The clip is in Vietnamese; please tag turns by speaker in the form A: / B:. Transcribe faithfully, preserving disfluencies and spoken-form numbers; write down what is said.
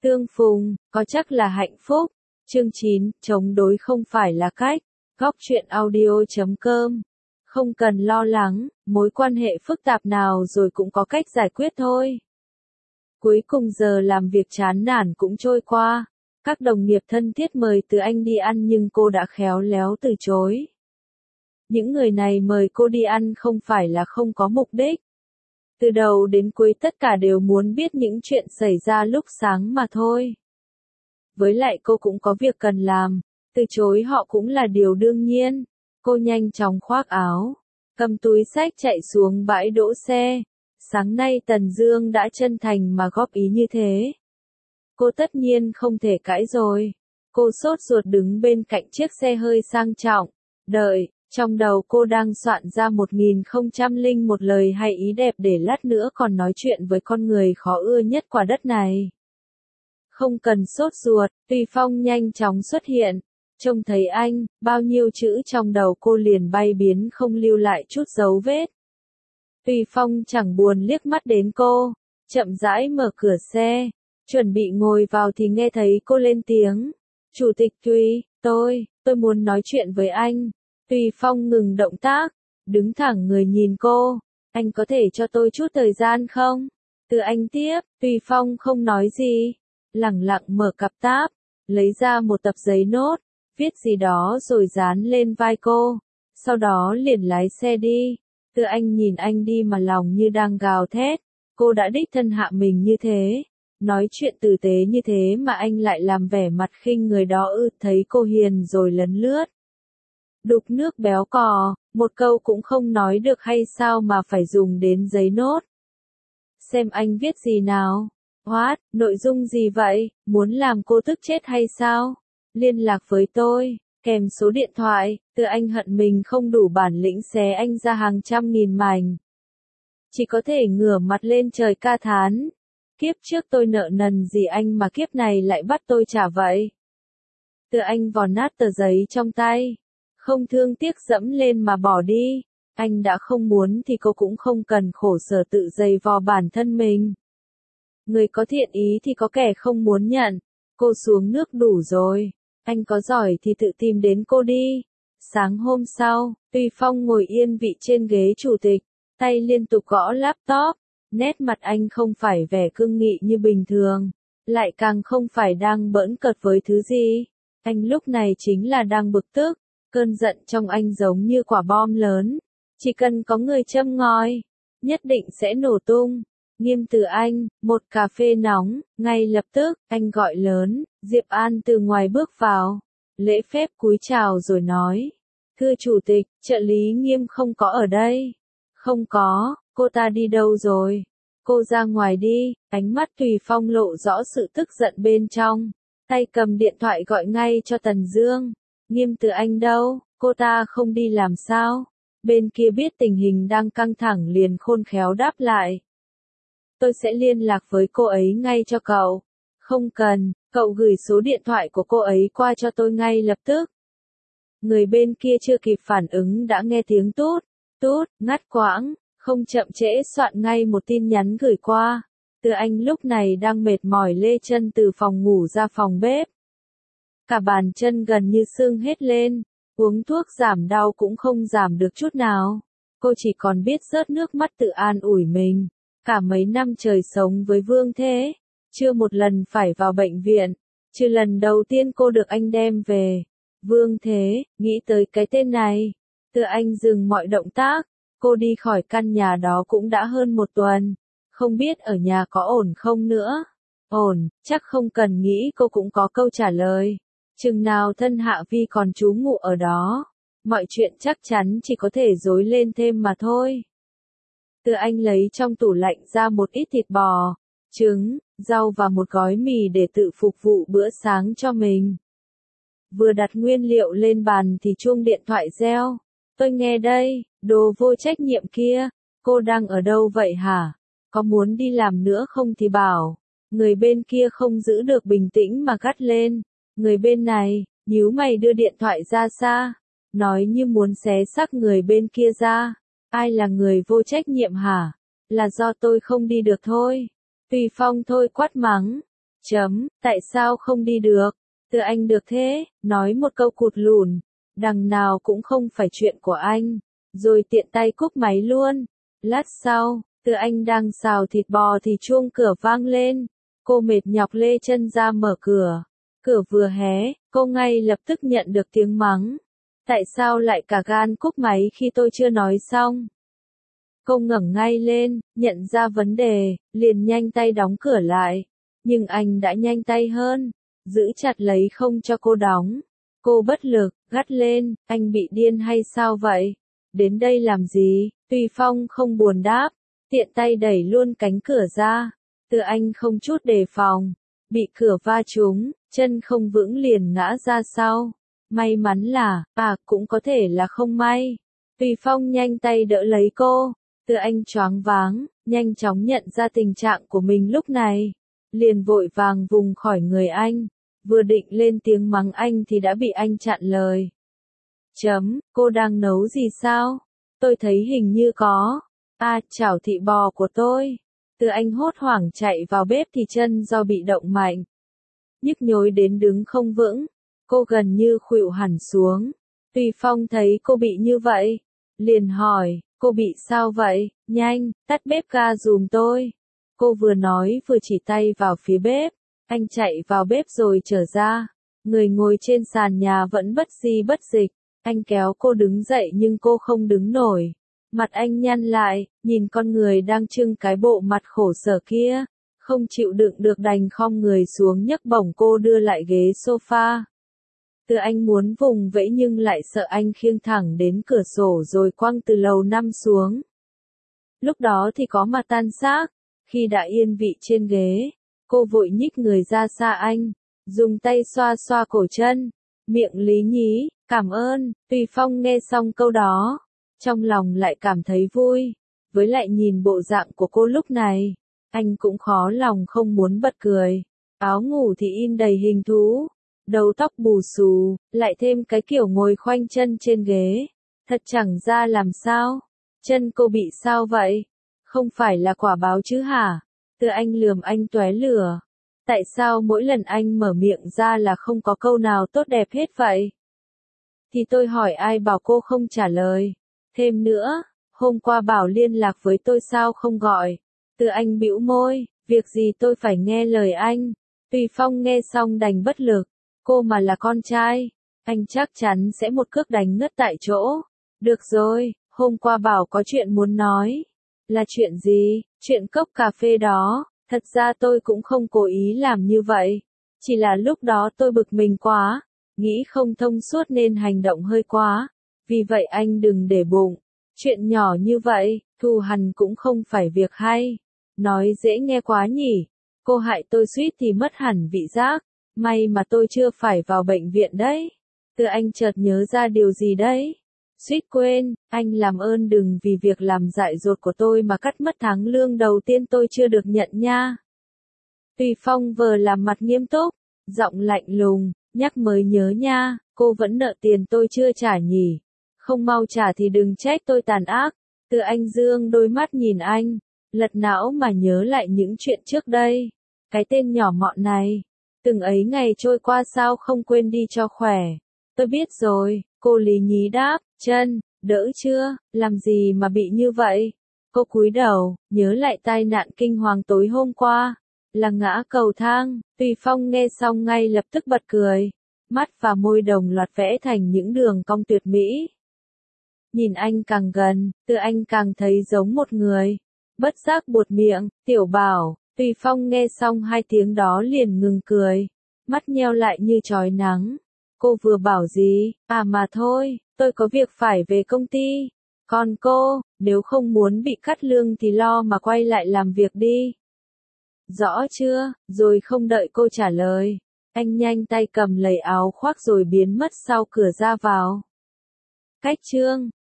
A: Tương phùng, có chắc là hạnh phúc. Chương chín, chống đối không phải là cách. Góc truyện audio chấm com. Không cần lo lắng, mối quan hệ phức tạp nào rồi cũng có cách giải quyết thôi. Cuối cùng giờ làm việc chán nản cũng trôi qua. Các đồng nghiệp thân thiết mời Từ Anh đi ăn nhưng cô đã khéo léo từ chối. Những người này mời cô đi ăn không phải là không có mục đích. Từ đầu đến cuối tất cả đều muốn biết những chuyện xảy ra lúc sáng mà thôi. Với lại cô cũng có việc cần làm, từ chối họ cũng là điều đương nhiên. Cô nhanh chóng khoác áo, cầm túi xách chạy xuống bãi đỗ xe. Sáng nay Tần Dương đã chân thành mà góp ý như thế. Cô tất nhiên không thể cãi rồi. Cô sốt ruột đứng bên cạnh chiếc xe hơi sang trọng, đợi. Trong đầu cô đang soạn ra một nghìn không trăm lẻ một lời hay ý đẹp để lát nữa còn nói chuyện với con người khó ưa nhất quả đất này. Không cần sốt ruột, Tùy Phong nhanh chóng xuất hiện. Trông thấy anh, bao nhiêu chữ trong đầu cô liền bay biến không lưu lại chút dấu vết. Tùy Phong chẳng buồn liếc mắt đến cô, chậm rãi mở cửa xe, chuẩn bị ngồi vào thì nghe thấy cô lên tiếng. Chủ tịch Tùy, tôi, tôi muốn nói chuyện với anh. Tùy Phong ngừng động tác, đứng thẳng người nhìn cô. Anh có thể cho tôi chút thời gian không? Từ Anh tiếp, Tùy Phong không nói gì, lẳng lặng mở cặp táp, lấy ra một tập giấy nốt, viết gì đó rồi dán lên vai cô. Sau đó liền lái xe đi. Từ Anh nhìn anh đi mà lòng như đang gào thét. Cô đã đích thân hạ mình như thế, nói chuyện tử tế như thế mà anh lại làm vẻ mặt khinh người đó ư? Thấy cô hiền rồi lấn lướt. Đục nước béo cò, một câu cũng không nói được hay sao mà phải dùng đến giấy nốt. Xem anh viết gì nào. What, nội dung gì vậy, muốn làm cô tức chết hay sao? Liên lạc với tôi, kèm số điện thoại. Từ Anh hận mình không đủ bản lĩnh xé anh ra hàng trăm nghìn mảnh. Chỉ có thể ngửa mặt lên trời ca thán. Kiếp trước tôi nợ nần gì anh mà kiếp này lại bắt tôi trả vậy? Từ Anh vò nát tờ giấy trong tay, không thương tiếc dẫm lên mà bỏ đi. Anh đã không muốn thì cô cũng không cần khổ sở tự dày vò bản thân mình. Người có thiện ý thì có kẻ không muốn nhận. Cô xuống nước đủ rồi. Anh có giỏi thì tự tìm đến cô đi. Sáng hôm sau, Tùy Phong ngồi yên vị trên ghế chủ tịch, tay liên tục gõ laptop. Nét mặt anh không phải vẻ cương nghị như bình thường, lại càng không phải đang bỡn cợt với thứ gì. Anh lúc này chính là đang bực tức. Cơn giận trong anh giống như quả bom lớn. Chỉ cần có người châm ngòi, nhất định sẽ nổ tung. Nghiêm Từ Anh, một cà phê nóng. Ngay lập tức, anh gọi lớn. Diệp An từ ngoài bước vào, lễ phép cúi chào rồi nói. Thưa chủ tịch, trợ lý Nghiêm không có ở đây. Không có, cô ta đi đâu rồi? Cô ra ngoài đi. Ánh mắt Tùy Phong lộ rõ sự tức giận bên trong. Tay cầm điện thoại gọi ngay cho Tần Dương. Nghiêm Từ Anh đâu, cô ta không đi làm sao? Bên kia biết tình hình đang căng thẳng liền khôn khéo đáp lại. Tôi sẽ liên lạc với cô ấy ngay cho cậu. Không cần, cậu gửi số điện thoại của cô ấy qua cho tôi ngay lập tức. Người bên kia chưa kịp phản ứng đã nghe tiếng tút, tút, ngắt quãng, không chậm trễ soạn ngay một tin nhắn gửi qua. Từ Anh lúc này đang mệt mỏi lê chân từ phòng ngủ ra phòng bếp. Cả bàn chân gần như sưng hết lên, uống thuốc giảm đau cũng không giảm được chút nào. Cô chỉ còn biết rớt nước mắt tự an ủi mình. Cả mấy năm trời sống với Vương Thế, chưa một lần phải vào bệnh viện, trừ lần đầu tiên cô được anh đem về. Vương Thế, nghĩ tới cái tên này, Từ Anh dừng mọi động tác. Cô đi khỏi căn nhà đó cũng đã hơn một tuần, không biết ở nhà có ổn không nữa. Ổn, chắc không cần nghĩ cô cũng có câu trả lời. Chừng nào thân Hạ Vi còn trú ngụ ở đó, mọi chuyện chắc chắn chỉ có thể rối lên thêm mà thôi. Từ Anh lấy trong tủ lạnh ra một ít thịt bò, trứng, rau và một gói mì để tự phục vụ bữa sáng cho mình. Vừa đặt nguyên liệu lên bàn thì chuông điện thoại reo. Tôi nghe đây, đồ vô trách nhiệm kia, cô đang ở đâu vậy hả? Có muốn đi làm nữa không thì bảo. Người bên kia không giữ được bình tĩnh mà gắt lên. Người bên này, nhíu mày đưa điện thoại ra xa, nói như muốn xé xác người bên kia ra. Ai là người vô trách nhiệm hả? Là do tôi không đi được thôi. Tùy Phong thôi quát mắng. Chấm, tại sao không đi được? Từ Anh được thế, nói một câu cụt lùn, đằng nào cũng không phải chuyện của anh, rồi tiện tay cúp máy luôn. Lát sau, Từ Anh đang xào thịt bò thì chuông cửa vang lên, cô mệt nhọc lê chân ra mở cửa. Cửa vừa hé, cô ngay lập tức nhận được tiếng mắng. Tại sao lại cả gan cúp máy khi tôi chưa nói xong? Cô ngẩng ngay lên, nhận ra vấn đề, liền nhanh tay đóng cửa lại. Nhưng anh đã nhanh tay hơn, giữ chặt lấy không cho cô đóng. Cô bất lực, gắt lên, anh bị điên hay sao vậy? Đến đây làm gì? Tuy Phong không buồn đáp, tiện tay đẩy luôn cánh cửa ra. Từ Anh không chút đề phòng, bị cửa va trúng, chân không vững liền ngã ra sau. May mắn là, à cũng có thể là không may. Tùy Phong nhanh tay đỡ lấy cô. Từ Anh choáng váng, nhanh chóng nhận ra tình trạng của mình lúc này. Liền vội vàng vùng khỏi người anh. Vừa định lên tiếng mắng anh thì đã bị anh chặn lời. Chấm, cô đang nấu gì sao? Tôi thấy hình như có. À, chảo thịt bò của tôi. Từ Anh hốt hoảng chạy vào bếp thì chân do bị động mạnh. Nhức nhối đến đứng không vững. Cô gần như khuỵu hẳn xuống. Tùy Phong thấy cô bị như vậy. Liền hỏi, cô bị sao vậy? Nhanh, tắt bếp ga dùm tôi. Cô vừa nói vừa chỉ tay vào phía bếp. Anh chạy vào bếp rồi trở ra. Người ngồi trên sàn nhà vẫn bất di bất dịch. Anh kéo cô đứng dậy nhưng cô không đứng nổi. Mặt anh nhăn lại, nhìn con người đang trưng cái bộ mặt khổ sở kia. Không chịu đựng được đành khom người xuống nhấc bổng cô đưa lại ghế sofa. Từ Anh muốn vùng vẫy nhưng lại sợ anh khiêng thẳng đến cửa sổ rồi quăng từ lầu năm xuống. Lúc đó thì có mà tan xác. Khi đã yên vị trên ghế, cô vội nhích người ra xa anh, dùng tay xoa xoa cổ chân, miệng lý nhí, cảm ơn. Tùy Phong nghe xong câu đó, trong lòng lại cảm thấy vui, với lại nhìn bộ dạng của cô lúc này, anh cũng khó lòng không muốn bật cười. Áo ngủ thì in đầy hình thú, đầu tóc bù xù, lại thêm cái kiểu ngồi khoanh chân trên ghế, thật chẳng ra làm sao. Chân cô bị sao vậy? Không phải là quả báo chứ hả? Từ Anh lườm anh tóe lửa. Tại sao mỗi lần anh mở miệng ra là không có câu nào tốt đẹp hết vậy? Thì tôi hỏi ai bảo cô không trả lời. Thêm nữa, hôm qua bảo liên lạc với tôi sao không gọi. Từ Anh bĩu môi, việc gì tôi phải nghe lời anh. Tùy Phong nghe xong đành bất lực. Cô mà là con trai, anh chắc chắn sẽ một cước đánh ngất tại chỗ. Được rồi, hôm qua bảo có chuyện muốn nói. Là chuyện gì? Chuyện cốc cà phê đó. Thật ra tôi cũng không cố ý làm như vậy. Chỉ là lúc đó tôi bực mình quá. Nghĩ không thông suốt nên hành động hơi quá. Vì vậy anh đừng để bụng. Chuyện nhỏ như vậy, thù hằn cũng không phải việc hay. Nói dễ nghe quá nhỉ. Cô hại tôi suýt thì mất hẳn vị giác. May mà tôi chưa phải vào bệnh viện đấy. Từ Anh chợt nhớ ra điều gì đấy. Suýt quên, anh làm ơn đừng vì việc làm dại dột của tôi mà cắt mất tháng lương đầu tiên tôi chưa được nhận nha. Tùy Phong vờ làm mặt nghiêm túc, giọng lạnh lùng, nhắc mới nhớ nha, cô vẫn nợ tiền tôi chưa trả nhỉ. Không mau trả thì đừng trách tôi tàn ác. Từ Anh dương đôi mắt nhìn anh, lật não mà nhớ lại những chuyện trước đây. Cái tên nhỏ mọn này. Từng ấy ngày trôi qua sao không quên đi cho khỏe. Tôi biết rồi, cô lý nhí đáp, chân, đỡ chưa, làm gì mà bị như vậy? Cô cúi đầu, nhớ lại tai nạn kinh hoàng tối hôm qua, là ngã cầu thang. Tùy Phong nghe xong ngay lập tức bật cười, mắt và môi đồng loạt vẽ thành những đường cong tuyệt mỹ. Nhìn anh càng gần, Từ Anh càng thấy giống một người. Bất giác buột miệng, tiểu bảo. Tùy Phong nghe xong hai tiếng đó liền ngừng cười, mắt nheo lại như chói nắng. Cô vừa bảo gì? À mà thôi, tôi có việc phải về công ty. Còn cô, nếu không muốn bị cắt lương thì lo mà quay lại làm việc đi. Rõ chưa? Rồi không đợi cô trả lời, anh nhanh tay cầm lấy áo khoác rồi biến mất sau cửa ra vào. Cách chương